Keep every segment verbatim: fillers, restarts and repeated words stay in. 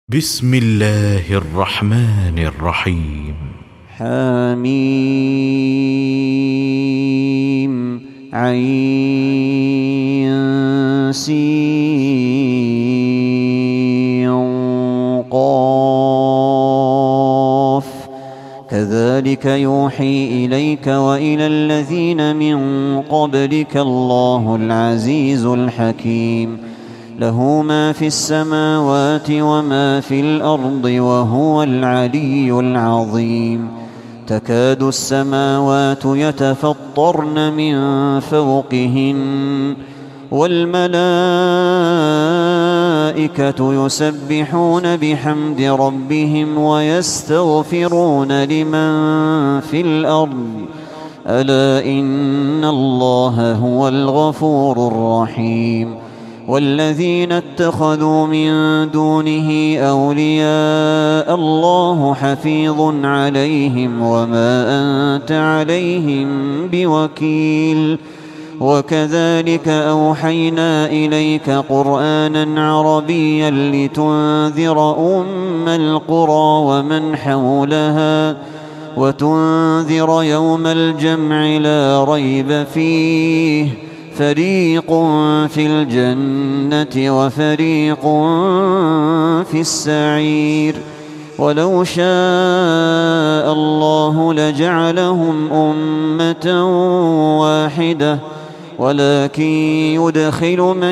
بسم الله الرحمن الرحيم. حميم عين سين قاف كذلك يوحي إليك وإلى الذين من قبلك الله العزيز الحكيم له ما في السماوات وما في الأرض وهو العلي العظيم تكاد السماوات يتفطرن من فوقهن والملائكة يسبحون بحمد ربهم ويستغفرون لمن في الأرض ألا إن الله هو الغفور الرحيم والذين اتخذوا من دونه أولياء الله حفيظ عليهم وما أنت عليهم بوكيل وكذلك أوحينا إليك قرآنا عربيا لتنذر أم القرى ومن حولها وتنذر يوم الجمع لا ريب فيه فريق في الجنة وفريق في السعير ولو شاء الله لجعلهم أمة واحدة ولكن يدخل من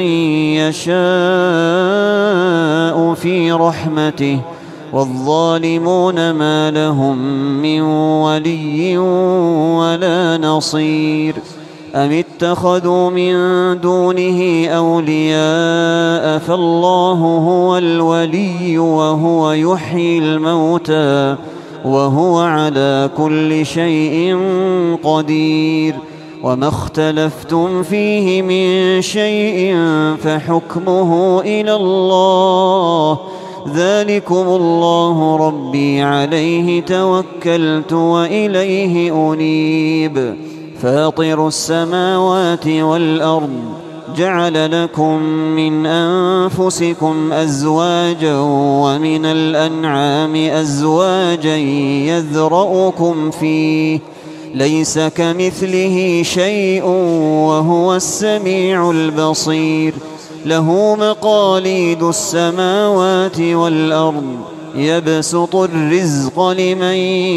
يشاء في رحمته والظالمون ما لهم من ولي ولا نصير أم اتخذوا من دونه أولياء فالله هو الولي وهو يحيي الموتى وهو على كل شيء قدير وما اختلفتم فيه من شيء فحكمه إلى الله ذلكم الله ربي عليه توكلت وإليه أنيب فاطر السماوات والأرض جعل لكم من أنفسكم أزواجا ومن الأنعام أزواجا يذرؤكم فيه ليس كمثله شيء وهو السميع البصير له مقاليد السماوات والأرض يبسط الرزق لمن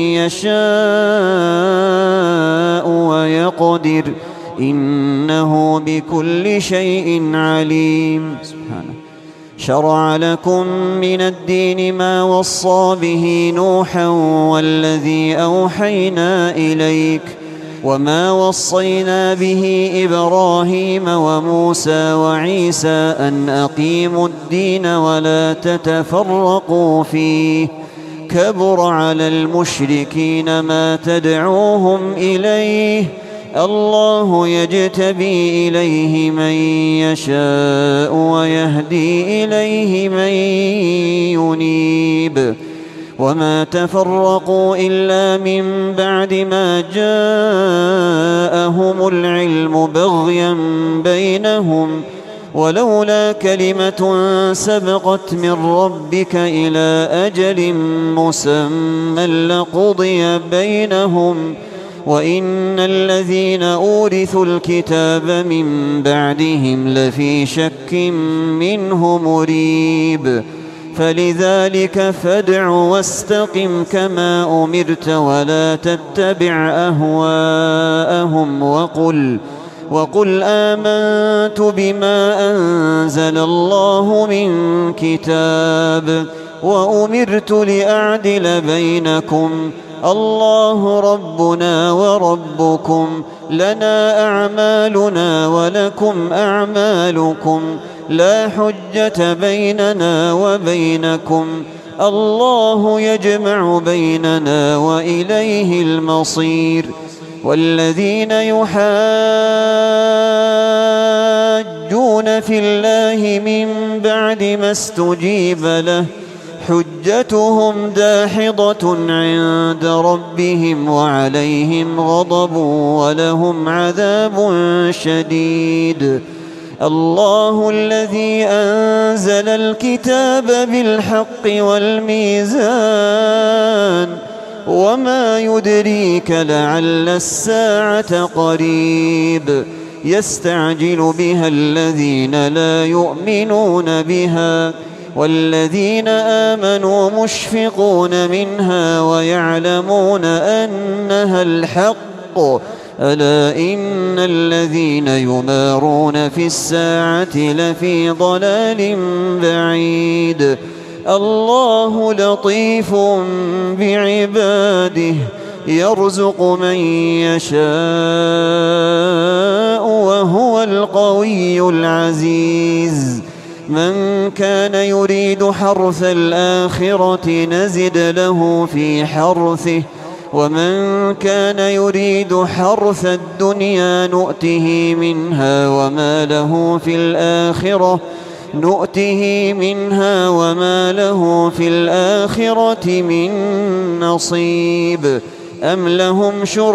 يشاء ويقدر إنه بكل شيء عليم سبحانه شرع لكم من الدين ما وصى به نوحا والذي أوحينا إليك وما وصينا به إبراهيم وموسى وعيسى أن أقيموا الدين ولا تتفرقوا فيه كبر على المشركين ما تدعوهم إليه الله يجتبي إليه من يشاء ويهدي إليه من ينيب وما تفرقوا إلا من بعد ما جاءهم العلم بغيا بينهم ولولا كلمة سبقت من ربك إلى أجل مسمى لقضي بينهم وإن الذين أورثوا الكتاب من بعدهم لفي شك منه مريب فلذلك فادع واستقم كما أمرت ولا تتبع أهواءهم وقل وقل آمنت بما أنزل الله من كتاب وأمرت لأعدل بينكم الله ربنا وربكم لنا أعمالنا ولكم أعمالكم لا حجة بيننا وبينكم الله يجمع بيننا وإليه المصير والذين يحاجون في الله من بعد ما استجيب له حجتهم داحضة عند ربهم وعليهم غضب ولهم عذاب شديد الله الذي أنزل الكتاب بالحق والميزان وما يدريك لعل الساعة قريب يستعجل بها الذين لا يؤمنون بها والذين آمنوا مشفقون منها ويعلمون أنها الحق ألا إن الذين يمارون في الساعة لفي ضلال بعيد الله لطيف بعباده يرزق من يشاء وهو القوي العزيز من كان يريد حرث الآخرة نزد له في حرثه ومن كان يريد حرث الدنيا نؤته منها وما له في الآخرة نؤته منها وما له في الآخرة من نصيب أم لهم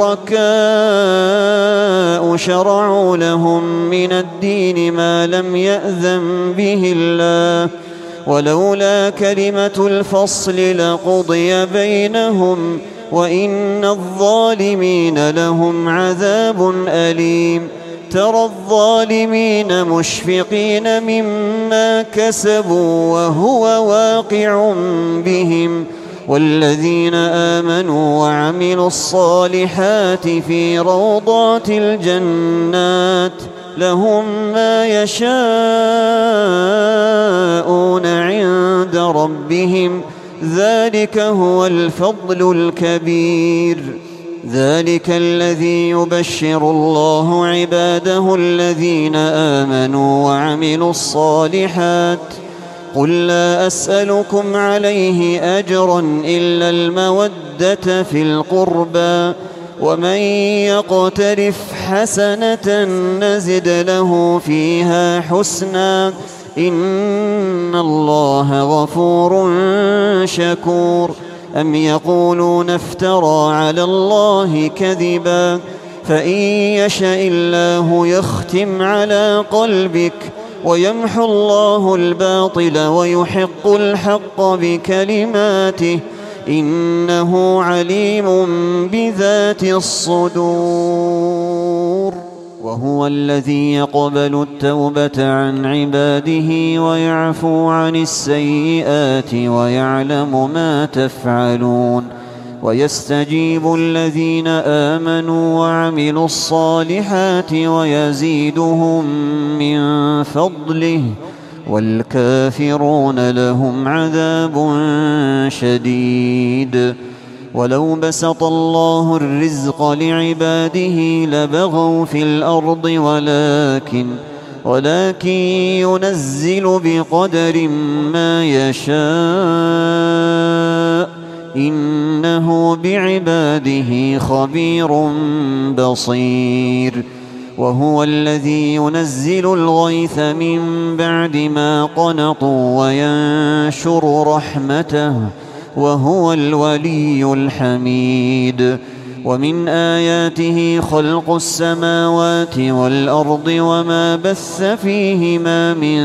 شركاء شرعوا لهم من الدين ما لم يأذن به الله ولولا كلمة الفصل لقضي بينهم وإن الظالمين لهم عذاب أليم ترى الظالمين مشفقين مما كسبوا وهو واقع بهم والذين آمنوا وعملوا الصالحات في روضات الجنات لهم ما يشاءون عند ربهم ذلك هو الفضل الكبير ذلك الذي يبشر الله عباده الذين آمنوا وعملوا الصالحات قل لا أسألكم عليه أجرا إلا المودة في القربى ومن يقترف حسنة نزد له فيها حسنا إن الله غفور شكور أم يقولون افترى على الله كذبا فإن يشأ الله يختم على قلبك ويمحو الله الباطل ويحق الحق بكلماته إنه عليم بذات الصدور وهو الذي يقبل التوبة عن عباده ويعفو عن السيئات ويعلم ما تفعلون ويستجيب الذين آمنوا وعملوا الصالحات ويزيدهم من فضله والكافرون لهم عذاب شديد ولو بسط الله الرزق لعباده لبغوا في الأرض ولكن ولكن ينزل بقدر ما يشاء إنه بعباده خبير بصير وهو الذي ينزل الغيث من بعد ما قنطوا وينشر رحمته وهو الولي الحميد ومن آياته خلق السماوات والأرض وما بث فيهما من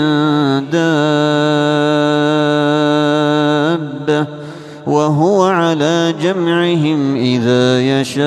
دابة وهو على جمعهم إذا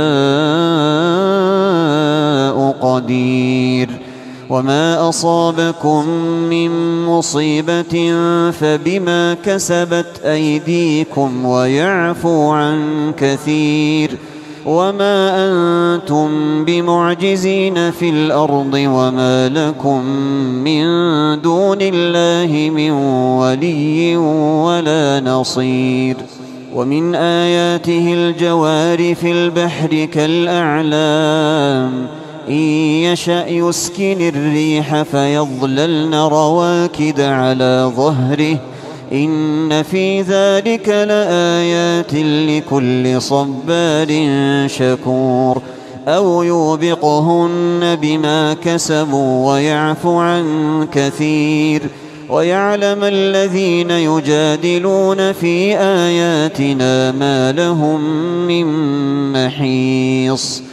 يشاء قدير وما أصابكم من مصيبة فبما كسبت أيديكم ويعفو عن كثير وما أنتم بمعجزين في الأرض وما لكم من دون الله من ولي ولا نصير ومن آياته الجوار في البحر كالأعلام إن يشأ يسكن الريح فيظللن رواكد على ظهره إن في ذلك لآيات لكل صبار شكور أو يوبقهن بما كسبوا ويعفو عن كثير ويعلم الذين يجادلون في آياتنا ما لهم من محيص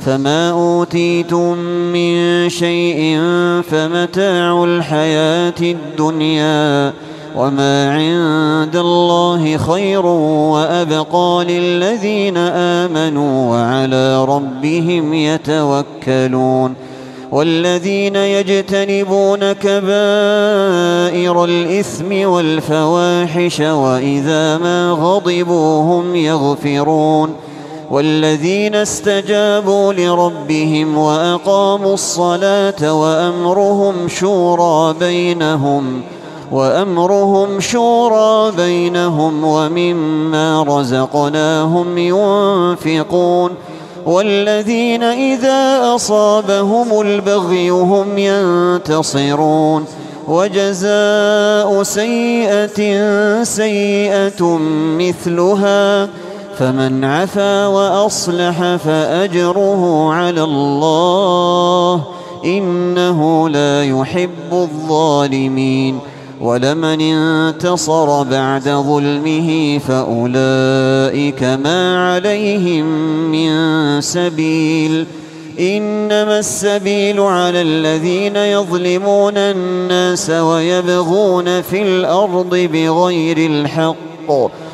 فما أوتيتم من شيء فمتاع الحياة الدنيا وما عند الله خير وأبقى للذين آمنوا وعلى ربهم يتوكلون والذين يجتنبون كبائر الإثم والفواحش وإذا ما غضبوا هم يغفرون والذين استجابوا لربهم وأقاموا الصلاة وأمرهم شورى بينهم وأمرهم شورى بينهم ومما رزقناهم ينفقون والذين إذا أصابهم البغي هم ينتصرون وجزاء سيئة سيئة مثلها فمن عفا وأصلح فأجره على الله إنه لا يحب الظالمين ولمن انتصر بعد ظلمه فأولئك ما عليهم من سبيل إنما السبيل على الذين يظلمون الناس ويبغون في الأرض بغير الحق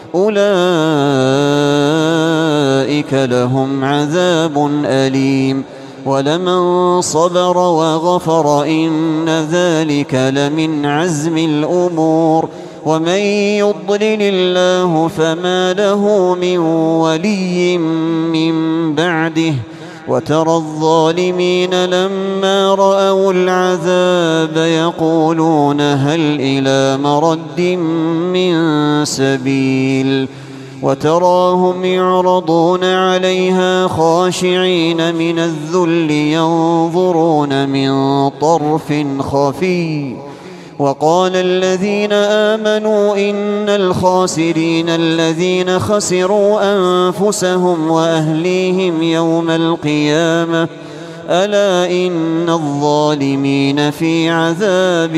أولئك لهم عذاب أليم ولمن صبر وغفر إن ذلك لمن عزم الأمور ومن يضلل الله فما له من ولي من بعده وترى الظالمين لما رأوا العذاب يقولون هل إلى مرد من سبيل وتراهم يعرضون عليها خاشعين من الذل ينظرون من طرف خفي وقال الذين آمنوا إن الخاسرين الذين خسروا أنفسهم وأهليهم يوم القيامة ألا إن الظالمين في عذاب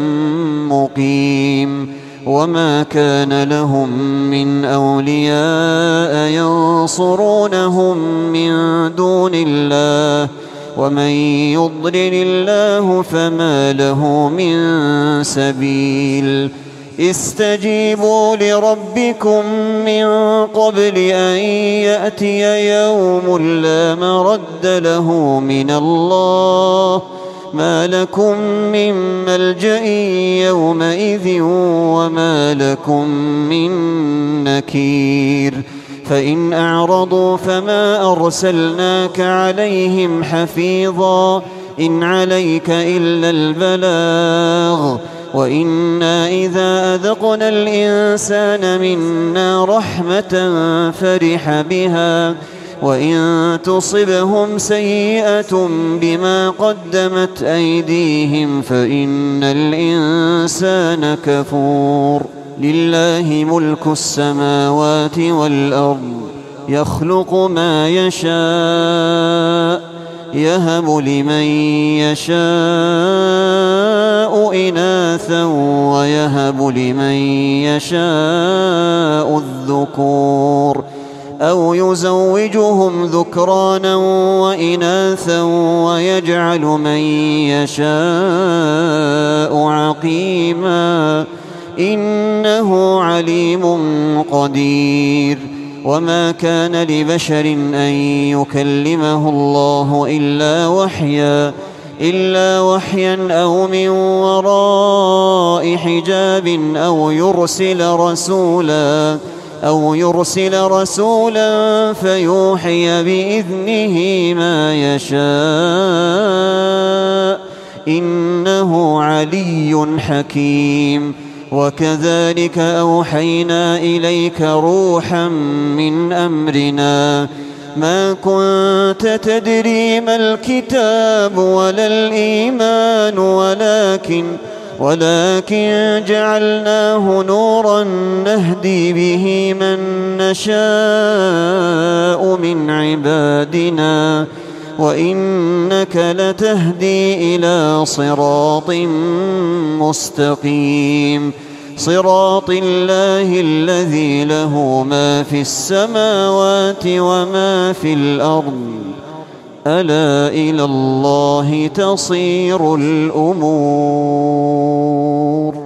مقيم وما كان لهم من أولياء ينصرونهم من دون الله ومن يضلل الله فما له من سبيل استجيبوا لربكم من قبل أن يأتي يوم لا مرد له من الله ما لكم من ملجأ يومئذ وما لكم من نكير فإن أعرضوا فما أرسلناك عليهم حفيظا إن عليك إلا البلاغ وإنا إذا أذقنا الإنسان منا رحمة فرح بها وإن تصبهم سيئة بما قدمت أيديهم فإن الإنسان كفور لله ملك السماوات والأرض يخلق ما يشاء يهب لمن يشاء إناثا ويهب لمن يشاء الذكور أو يزوجهم ذكرانا وإناثا ويجعل من يشاء عقيما إنه عليم قدير وما كان لبشر أن يكلمه الله إلا وحيا إلا وحيا أو من وراء حجاب أو يرسل رسولا أو يرسل رسولا فيوحي بإذنه ما يشاء إنه علي حكيم وكذلك أوحينا إليك روحا من أمرنا ما كنت تدري ما الكتاب ولا الإيمان ولكن ولكن جعلناه نورا نهدي به من نشاء من عبادنا وإنك لتهدي إلى صراط مستقيم صراط الله الذي له ما في السماوات وما في الأرض ألا إلى الله تصير الأمور.